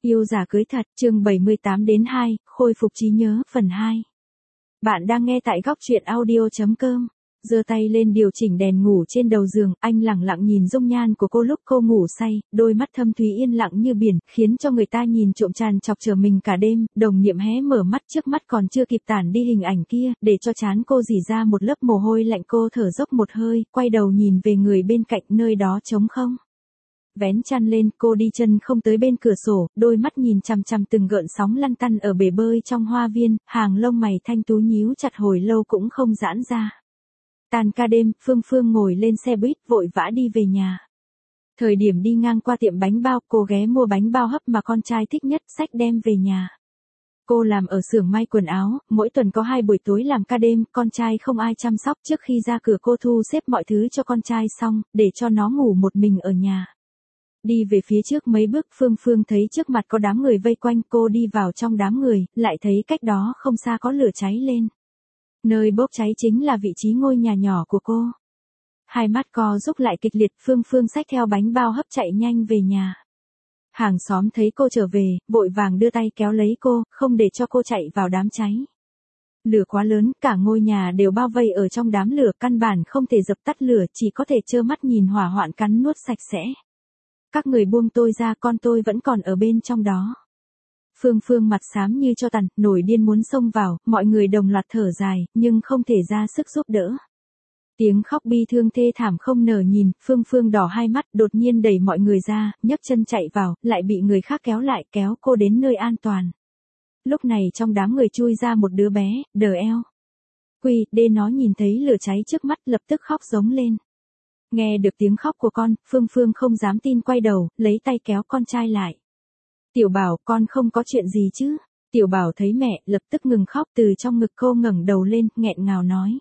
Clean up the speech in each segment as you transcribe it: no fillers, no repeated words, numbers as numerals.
Yêu giả cưới thật, chương 78-2, khôi phục trí nhớ, phần 2. Bạn đang nghe tại góc truyện audio.com. Giơ tay lên điều chỉnh đèn ngủ trên đầu giường, anh lẳng lặng nhìn dung nhan của cô lúc cô ngủ say, đôi mắt thâm thúy yên lặng như biển, khiến cho người ta nhìn trộm tràn chọc chờ mình cả đêm. Đồng Niệm hé mở mắt, trước mắt còn chưa kịp tản đi hình ảnh kia, để cho trán cô rỉ ra một lớp mồ hôi lạnh. Cô thở dốc một hơi, quay đầu nhìn về người bên cạnh, nơi đó trống không. Vén chăn lên, cô đi chân không tới bên cửa sổ, đôi mắt nhìn chằm chằm từng gợn sóng lăn tăn ở bể bơi trong hoa viên, hàng lông mày thanh tú nhíu chặt hồi lâu cũng không giãn ra. Tàn ca đêm, Phương ngồi lên xe buýt vội vã đi về nhà. Thời điểm đi ngang qua tiệm bánh bao, cô ghé mua bánh bao hấp mà con trai thích nhất, xách đem về nhà. Cô làm ở xưởng may quần áo, mỗi tuần có 2 buổi tối làm ca đêm, con trai không ai chăm sóc. Trước khi ra cửa cô thu xếp mọi thứ cho con trai xong, để cho nó ngủ một mình ở nhà. Đi về phía trước mấy bước, Phương thấy trước mặt có đám người vây quanh. Cô đi vào trong đám người, lại thấy cách đó không xa có lửa cháy lên. Nơi bốc cháy chính là vị trí ngôi nhà nhỏ của cô. Hai mắt co rút lại kịch liệt, Phương xách theo bánh bao hấp chạy nhanh về nhà. Hàng xóm thấy cô trở về, vội vàng đưa tay kéo lấy cô, không để cho cô chạy vào đám cháy. Lửa quá lớn, cả ngôi nhà đều bao vây ở trong đám lửa, căn bản không thể dập tắt lửa, chỉ có thể trơ mắt nhìn hỏa hoạn cắn nuốt sạch sẽ. Các người buông tôi ra, con tôi vẫn còn ở bên trong đó. Phương mặt xám như cho tàn, nổi điên muốn xông vào, mọi người đồng loạt thở dài, nhưng không thể ra sức giúp đỡ. Tiếng khóc bi thương thê thảm không nở nhìn, Phương đỏ hai mắt, đột nhiên đẩy mọi người ra, nhấc chân chạy vào, lại bị người khác kéo lại, kéo cô đến nơi an toàn. Lúc này trong đám người chui ra một đứa bé, đờ eo. Đê nó nhìn thấy lửa cháy trước mắt, lập tức khóc giống lên. Nghe được tiếng khóc của con, Phương không dám tin, quay đầu, lấy tay kéo con trai lại. Tiểu Bảo, con không có chuyện gì chứ? Tiểu Bảo thấy mẹ, lập tức ngừng khóc, từ trong ngực cô ngẩng đầu lên, nghẹn ngào nói.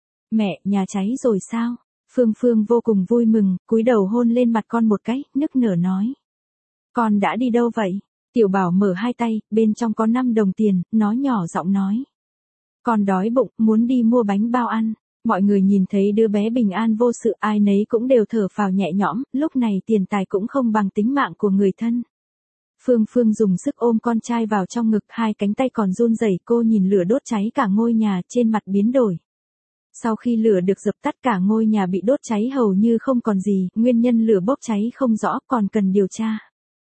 Mẹ, nhà cháy rồi sao? Phương vô cùng vui mừng, cúi đầu hôn lên mặt con một cái, nức nở nói. Con đã đi đâu vậy? Tiểu Bảo mở hai tay, bên trong có 5 đồng tiền, nó nhỏ giọng nói. Con đói bụng, muốn đi mua bánh bao ăn. Mọi người nhìn thấy đứa bé bình an vô sự, ai nấy cũng đều thở phào nhẹ nhõm, lúc này tiền tài cũng không bằng tính mạng của người thân. Phương dùng sức ôm con trai vào trong ngực, hai cánh tay còn run rẩy. Cô nhìn lửa đốt cháy cả ngôi nhà, trên mặt biến đổi. Sau khi lửa được dập tắt, cả ngôi nhà bị đốt cháy hầu như không còn gì, nguyên nhân lửa bốc cháy không rõ, còn cần điều tra.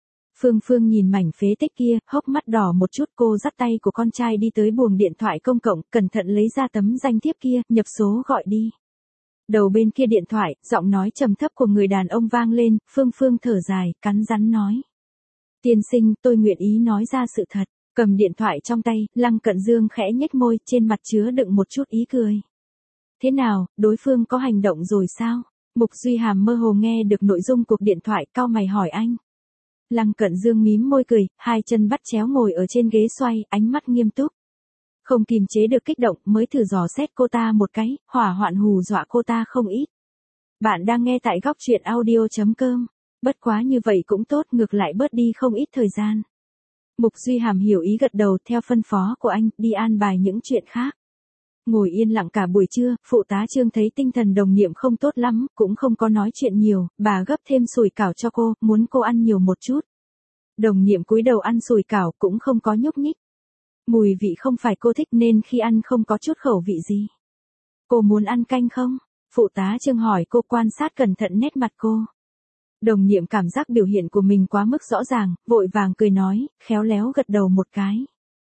Phương nhìn mảnh phế tích kia, hốc mắt đỏ một chút. Cô dắt tay của con trai đi tới buồng điện thoại công cộng, cẩn thận lấy ra tấm danh thiếp kia, nhập số gọi đi. Đầu bên kia điện thoại, giọng nói trầm thấp của người đàn ông vang lên, Phương thở dài, cắn rắn nói. Tiên sinh, tôi nguyện ý nói ra sự thật. Cầm điện thoại trong tay, Lăng Cận Dương khẽ nhếch môi, trên mặt chứa đựng một chút ý cười. Thế nào, đối phương có hành động rồi sao? Mục Duy Hàm mơ hồ nghe được nội dung cuộc điện thoại, cau mày hỏi anh. Lăng Cận Dương mím môi cười, hai chân bắt chéo ngồi ở trên ghế xoay, ánh mắt nghiêm túc. Không kiềm chế được kích động, mới thử dò xét cô ta một cái, hỏa hoạn hù dọa cô ta không ít. Bạn đang nghe tại góc truyện audio.com. Bất quá như vậy cũng tốt, ngược lại bớt đi không ít thời gian. Mục Duy Hàm hiểu ý gật đầu, theo phân phó của anh, đi an bài những chuyện khác. Ngồi yên lặng cả buổi trưa, phụ tá Trương thấy tinh thần Đồng Niệm không tốt lắm, cũng không có nói chuyện nhiều, bà gấp thêm sủi cảo cho cô, muốn cô ăn nhiều một chút. Đồng Niệm cúi đầu ăn sủi cảo, cũng không có nhúc nhích. Mùi vị không phải cô thích nên khi ăn không có chút khẩu vị gì. Cô muốn ăn canh không? Phụ tá Trương hỏi cô, quan sát cẩn thận nét mặt cô. Đồng Niệm cảm giác biểu hiện của mình quá mức rõ ràng, vội vàng cười nói, khéo léo gật đầu một cái.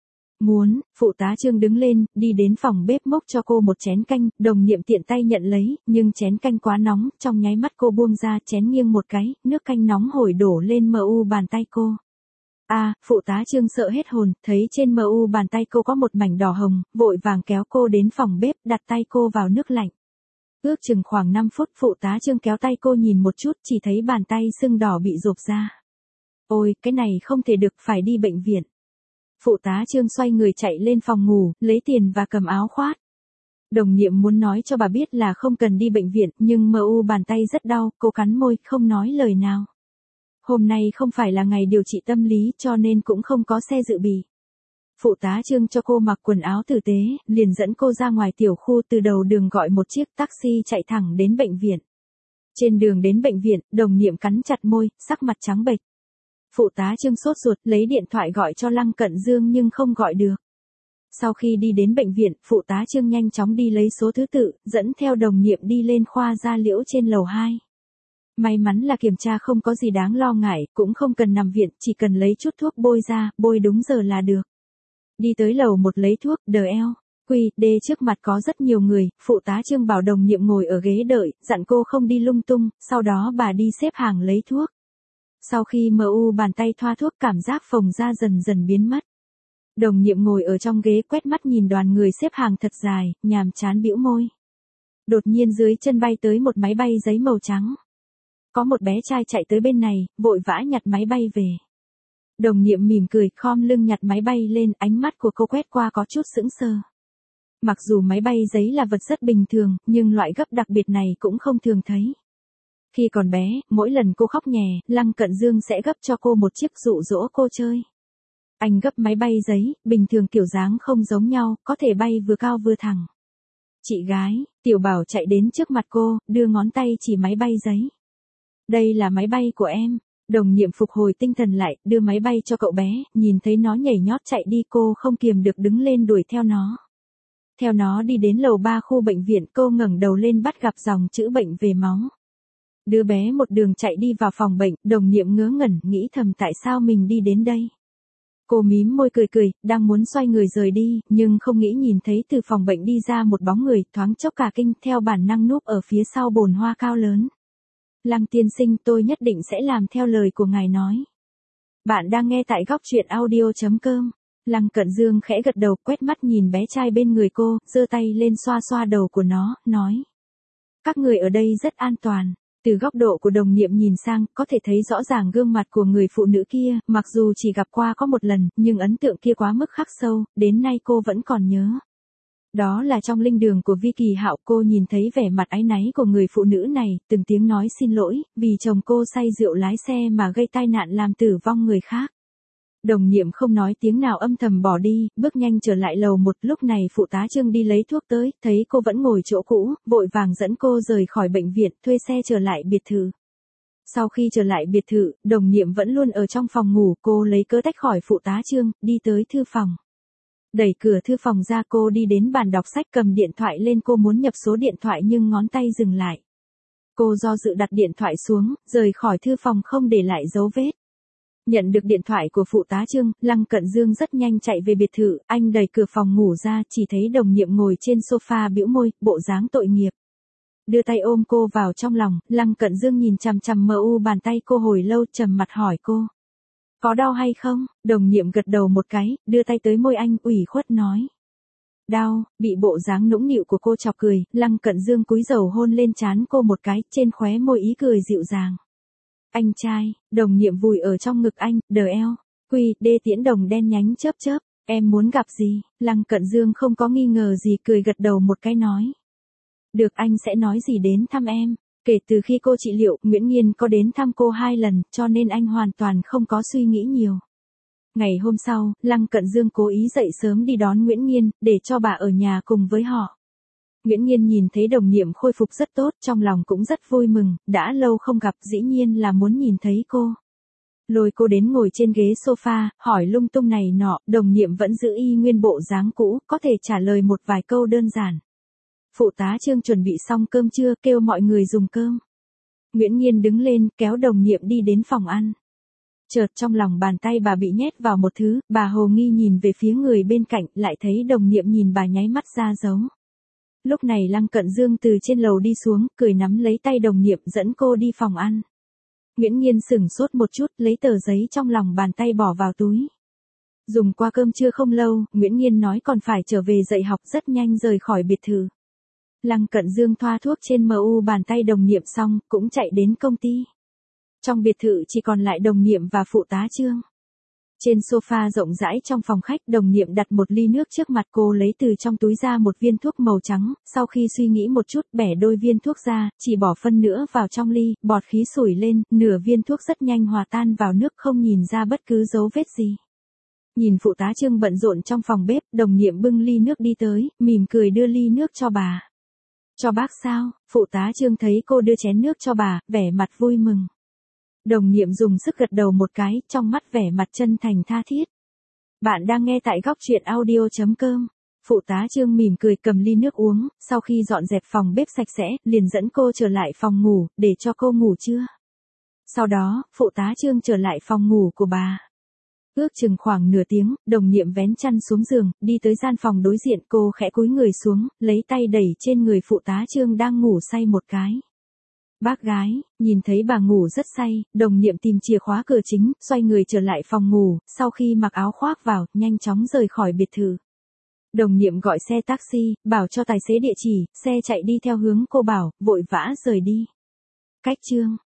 Muốn, phụ tá Trương đứng lên, đi đến phòng bếp mốc cho cô một chén canh, Đồng Niệm tiện tay nhận lấy, nhưng chén canh quá nóng, trong nháy mắt cô buông ra, chén nghiêng một cái, nước canh nóng hổi đổ lên mu bàn tay cô. Phụ tá Trương sợ hết hồn, thấy trên mu bàn tay cô có một mảnh đỏ hồng, vội vàng kéo cô đến phòng bếp, đặt tay cô vào nước lạnh. Ước chừng khoảng 5 phút, phụ tá Trương kéo tay cô nhìn một chút, chỉ thấy bàn tay sưng đỏ bị rộp ra. Ôi, cái này không thể được, phải đi bệnh viện. Phụ tá Trương xoay người chạy lên phòng ngủ, lấy tiền và cầm áo khoác. Đồng Niệm muốn nói cho bà biết là không cần đi bệnh viện, nhưng mu bàn tay rất đau, cô cắn môi, không nói lời nào. Hôm nay không phải là ngày điều trị tâm lý, cho nên cũng không có xe dự bị. Phụ tá Trương cho cô mặc quần áo tử tế, liền dẫn cô ra ngoài tiểu khu, từ đầu đường gọi một chiếc taxi chạy thẳng đến bệnh viện. Trên đường đến bệnh viện, Đồng Niệm cắn chặt môi, sắc mặt trắng bệch. Phụ tá Trương sốt ruột lấy điện thoại gọi cho Lăng Cận Dương nhưng không gọi được. Sau khi đi đến bệnh viện, phụ tá Trương nhanh chóng đi lấy số thứ tự, dẫn theo đồng nghiệp đi lên khoa da liễu trên lầu 2. May mắn là kiểm tra không có gì đáng lo ngại, cũng không cần nằm viện, chỉ cần lấy chút thuốc bôi ra, bôi đúng giờ là được. Đi tới lầu 1 lấy thuốc, DLQD trước mặt có rất nhiều người, phụ tá Trương bảo đồng nhiệm ngồi ở ghế đợi, dặn cô không đi lung tung, sau đó bà đi xếp hàng lấy thuốc. Sau khi MU bàn tay thoa thuốc cảm giác phồng ra dần dần biến mất. Đồng nhiệm ngồi ở trong ghế quét mắt nhìn đoàn người xếp hàng thật dài, nhàm chán bĩu môi. Đột nhiên dưới chân bay tới một máy bay giấy màu trắng. Có một bé trai chạy tới bên này, vội vã nhặt máy bay về. Đồng nhiệm mỉm cười, khom lưng nhặt máy bay lên, ánh mắt của cô quét qua có chút sững sờ. Mặc dù máy bay giấy là vật rất bình thường, nhưng loại gấp đặc biệt này cũng không thường thấy. Khi còn bé, mỗi lần cô khóc nhè, Lăng Cận Dương sẽ gấp cho cô một chiếc dụ dỗ cô chơi. Anh gấp máy bay giấy, bình thường kiểu dáng không giống nhau, có thể bay vừa cao vừa thẳng. Chị gái, Tiểu Bảo chạy đến trước mặt cô, đưa ngón tay chỉ máy bay giấy. Đây là máy bay của em. Đồng nhiệm phục hồi tinh thần lại, đưa máy bay cho cậu bé, nhìn thấy nó nhảy nhót chạy đi cô không kiềm được đứng lên đuổi theo nó. Theo nó đi đến lầu 3 khu bệnh viện, cô ngẩng đầu lên bắt gặp dòng chữ bệnh về máu. Đứa bé một đường chạy đi vào phòng bệnh, đồng nhiệm ngớ ngẩn nghĩ thầm tại sao mình đi đến đây. Cô mím môi cười, đang muốn xoay người rời đi, nhưng không nghĩ nhìn thấy từ phòng bệnh đi ra một bóng người, thoáng chốc cả kinh, theo bản năng núp ở phía sau bồn hoa cao lớn. Lăng tiên sinh, tôi nhất định sẽ làm theo lời của ngài nói. Bạn đang nghe tại góc truyện audio.com. Lăng Cận Dương khẽ gật đầu, quét mắt nhìn bé trai bên người cô, giơ tay lên xoa xoa đầu của nó, nói. Các người ở đây rất an toàn. Từ góc độ của đồng nhiệm nhìn sang, có thể thấy rõ ràng gương mặt của người phụ nữ kia, mặc dù chỉ gặp qua có một lần, nhưng ấn tượng kia quá mức khắc sâu, đến nay cô vẫn còn nhớ. Đó là trong linh đường của Vi Kỳ Hạo, cô nhìn thấy vẻ mặt áy náy của người phụ nữ này, từng tiếng nói xin lỗi, vì chồng cô say rượu lái xe mà gây tai nạn làm tử vong người khác. Đồng nhiệm không nói tiếng nào âm thầm bỏ đi, bước nhanh trở lại lầu 1, lúc này phụ tá Trương đi lấy thuốc tới, thấy cô vẫn ngồi chỗ cũ, vội vàng dẫn cô rời khỏi bệnh viện, thuê xe trở lại biệt thự. Sau khi trở lại biệt thự, đồng nhiệm vẫn luôn ở trong phòng ngủ, cô lấy cớ tách khỏi phụ tá Trương, đi tới thư phòng. Đẩy cửa thư phòng ra, cô đi đến bàn đọc sách cầm điện thoại lên, cô muốn nhập số điện thoại nhưng ngón tay dừng lại. Cô do dự đặt điện thoại xuống, rời khỏi thư phòng không để lại dấu vết. Nhận được điện thoại của phụ tá Trương, Lăng Cận Dương rất nhanh chạy về biệt thự, anh đẩy cửa phòng ngủ ra, chỉ thấy đồng nhiệm ngồi trên sofa bĩu môi, bộ dáng tội nghiệp. Đưa tay ôm cô vào trong lòng, Lăng Cận Dương nhìn chằm chằm MU bàn tay cô hồi lâu, trầm mặt hỏi cô. Có đau hay không? Đồng nhiệm gật đầu một cái, đưa tay tới môi anh, ủy khuất nói. Đau, bị bộ dáng nũng nịu của cô chọc cười, Lăng Cận Dương cúi đầu hôn lên trán cô một cái, trên khóe môi ý cười dịu dàng. Anh trai, đồng nhiệm vùi ở trong ngực anh, DLQD tiễn đồng đen nhánh chớp chớp, em muốn gặp gì? Lăng Cận Dương không có nghi ngờ gì, cười gật đầu một cái nói. Được, anh sẽ nói gì đến thăm em. Kể từ khi cô trị liệu, Nguyễn Nghiên có đến thăm cô 2 lần, cho nên anh hoàn toàn không có suy nghĩ nhiều. Ngày hôm sau, Lăng Cận Dương cố ý dậy sớm đi đón Nguyễn Nghiên, để cho bà ở nhà cùng với họ. Nguyễn Nghiên nhìn thấy đồng nhiệm khôi phục rất tốt, trong lòng cũng rất vui mừng, đã lâu không gặp, dĩ nhiên là muốn nhìn thấy cô. Lôi cô đến ngồi trên ghế sofa, hỏi lung tung này nọ, đồng nhiệm vẫn giữ y nguyên bộ dáng cũ, có thể trả lời một vài câu đơn giản. Phụ tá Trương chuẩn bị xong cơm trưa, kêu mọi người dùng cơm. Nguyễn Nghiên đứng lên, kéo đồng nhiệm đi đến phòng ăn. Chợt trong lòng bàn tay bà bị nhét vào một thứ, bà hồ nghi nhìn về phía người bên cạnh, lại thấy đồng nhiệm nhìn bà nháy mắt ra dấu. Lúc này Lăng Cận Dương từ trên lầu đi xuống, cười nắm lấy tay đồng nhiệm dẫn cô đi phòng ăn. Nguyễn Nghiên sửng sốt một chút, lấy tờ giấy trong lòng bàn tay bỏ vào túi. Dùng qua cơm trưa không lâu, Nguyễn Nghiên nói còn phải trở về dạy học, rất nhanh rời khỏi biệt thự. Lăng Cận Dương thoa thuốc trên MU bàn tay đồng nhiệm xong, cũng chạy đến công ty. Trong biệt thự chỉ còn lại đồng nhiệm và phụ tá Trương. Trên sofa rộng rãi trong phòng khách, đồng nhiệm đặt một ly nước trước mặt cô, lấy từ trong túi ra một viên thuốc màu trắng, sau khi suy nghĩ một chút bẻ đôi viên thuốc ra, chỉ bỏ phân nữa vào trong ly, bọt khí sủi lên, nửa viên thuốc rất nhanh hòa tan vào nước, không nhìn ra bất cứ dấu vết gì. Nhìn phụ tá Trương bận rộn trong phòng bếp, đồng nhiệm bưng ly nước đi tới, mỉm cười đưa ly nước cho bà. Cho bác sao? Phụ tá Trương thấy cô đưa chén nước cho bà, vẻ mặt vui mừng. Đồng Niệm dùng sức gật đầu một cái, trong mắt vẻ mặt chân thành tha thiết. Bạn đang nghe tại góc truyện audio.com. Phụ tá Trương mỉm cười cầm ly nước uống, sau khi dọn dẹp phòng bếp sạch sẽ, liền dẫn cô trở lại phòng ngủ, để cho cô ngủ trưa. Sau đó, phụ tá Trương trở lại phòng ngủ của bà. Ước chừng khoảng nửa tiếng, Đồng Niệm vén chăn xuống giường, đi tới gian phòng đối diện, cô khẽ cúi người xuống, lấy tay đẩy trên người phụ tá Trương đang ngủ say một cái. Bác gái, nhìn thấy bà ngủ rất say, Đồng Niệm tìm chìa khóa cửa chính, xoay người trở lại phòng ngủ, sau khi mặc áo khoác vào, nhanh chóng rời khỏi biệt thự. Đồng Niệm gọi xe taxi, bảo cho tài xế địa chỉ, xe chạy đi theo hướng cô bảo, vội vã rời đi. Cách Trương